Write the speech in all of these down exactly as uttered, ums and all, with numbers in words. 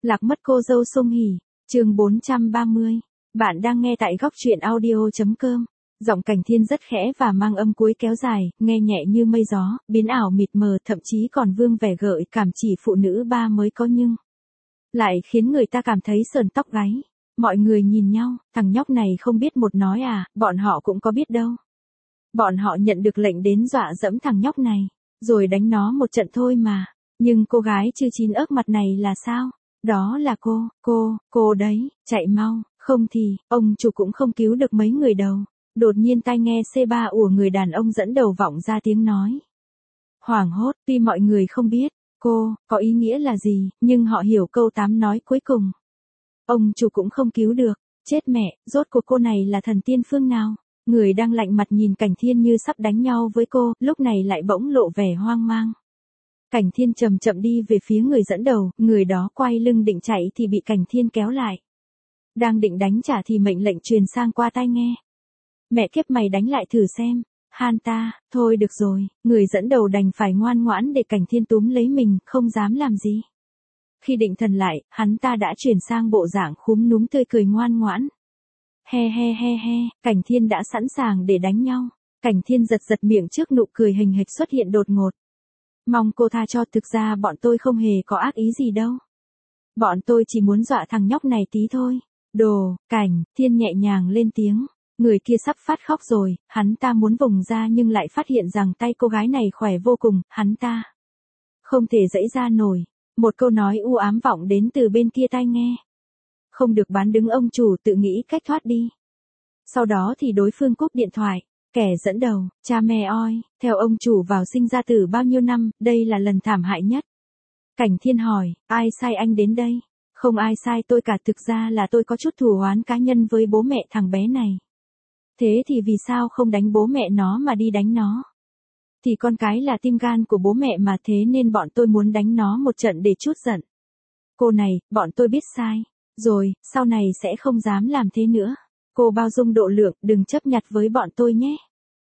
Lạc mất cô dâu Song Hỷ, chương bốn trăm ba mươi. Bạn đang nghe tại góc truyện audio chấm com. Giọng Cảnh Thiên rất khẽ và mang âm cuối kéo dài, nghe nhẹ như mây gió, biến ảo mịt mờ, thậm chí còn vương vẻ gợi cảm chỉ phụ nữ ba mới có nhưng lại khiến người ta cảm thấy sờn tóc gáy. Mọi người nhìn nhau, thằng nhóc này không biết một nói à, bọn họ cũng có biết đâu. Bọn họ nhận được lệnh đến dọa dẫm thằng nhóc này, rồi đánh nó một trận thôi mà. Nhưng cô gái chưa chín ớt mặt này là sao? Đó là cô, cô, cô đấy, chạy mau, không thì, ông chủ cũng không cứu được mấy người đâu. Đột nhiên tai nghe xê ba của người đàn ông dẫn đầu vọng ra tiếng nói. Hoảng hốt, tuy mọi người không biết, cô, có ý nghĩa là gì, nhưng họ hiểu câu tám nói cuối cùng. Ông chủ cũng không cứu được, chết mẹ, rốt cuộc cô này là thần tiên phương nào? Người đang lạnh mặt nhìn Cảnh Thiên như sắp đánh nhau với cô, lúc này lại bỗng lộ vẻ hoang mang. Cảnh Thiên chậm chậm đi về phía người dẫn đầu, người đó quay lưng định chạy thì bị Cảnh Thiên kéo lại. Đang định đánh trả thì mệnh lệnh truyền sang qua tai nghe. Mẹ kiếp mày đánh lại thử xem, han ta, thôi được rồi, người dẫn đầu đành phải ngoan ngoãn để Cảnh Thiên túm lấy mình, không dám làm gì. Khi định thần lại, hắn ta đã chuyển sang bộ dạng khúm núm tươi cười ngoan ngoãn. He he he he, Cảnh Thiên đã sẵn sàng để đánh nhau. Cảnh Thiên giật giật miệng trước nụ cười hình hịch xuất hiện đột ngột. Mong cô tha cho, thực ra bọn tôi không hề có ác ý gì đâu. Bọn tôi chỉ muốn dọa thằng nhóc này tí thôi. Đồ, Cảnh Thiên nhẹ nhàng lên tiếng. Người kia sắp phát khóc rồi, hắn ta muốn vùng ra nhưng lại phát hiện rằng tay cô gái này khỏe vô cùng, hắn ta không thể giãy ra nổi. Một câu nói u ám vọng đến từ bên kia tai nghe. Không được bán đứng ông chủ, tự nghĩ cách thoát đi. Sau đó thì đối phương cúp điện thoại. Kẻ dẫn đầu, cha mẹ oi, theo ông chủ vào sinh ra tử bao nhiêu năm, đây là lần thảm hại nhất. Cảnh Thiên hỏi, ai sai anh đến đây? Không ai sai tôi cả, thực ra là tôi có chút thù oán cá nhân với bố mẹ thằng bé này. Thế thì vì sao không đánh bố mẹ nó mà đi đánh nó? Thì con cái là tim gan của bố mẹ mà, thế nên bọn tôi muốn đánh nó một trận để trút giận. Cô này, bọn tôi biết sai. Rồi, sau này sẽ không dám làm thế nữa. Cô bao dung độ lượng, đừng chấp nhặt với bọn tôi nhé.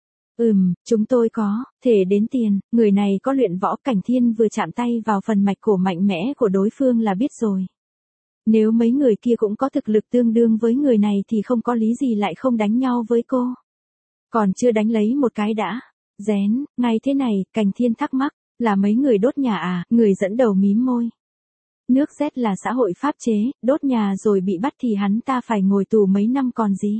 Ừm, chúng tôi có, thể đến tiền, người này có luyện võ. Cảnh Thiên vừa chạm tay vào phần mạch cổ mạnh mẽ của đối phương là biết rồi. Nếu mấy người kia cũng có thực lực tương đương với người này thì không có lý gì lại không đánh nhau với cô. Còn chưa đánh lấy một cái đã. Rén, ngay thế này, Cảnh Thiên thắc mắc, là mấy người đốt nhà à? Người dẫn đầu mím môi. Nước Z là xã hội pháp chế, đốt nhà rồi bị bắt thì hắn ta phải ngồi tù mấy năm còn gì.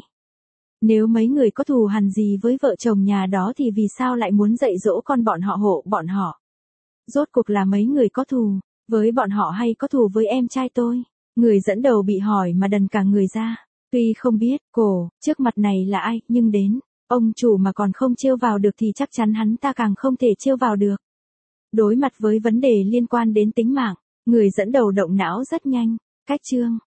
Nếu mấy người có thù hằn gì với vợ chồng nhà đó thì vì sao lại muốn dạy dỗ con bọn họ hộ bọn họ? Rốt cuộc là mấy người có thù với bọn họ hay có thù với em trai tôi? Người dẫn đầu bị hỏi mà đần cả người ra. Tuy không biết, cổ, trước mặt này là ai, nhưng đến, ông chủ mà còn không trêu vào được thì chắc chắn hắn ta càng không thể trêu vào được. Đối mặt với vấn đề liên quan đến tính mạng, người dẫn đầu động não rất nhanh. Cách chương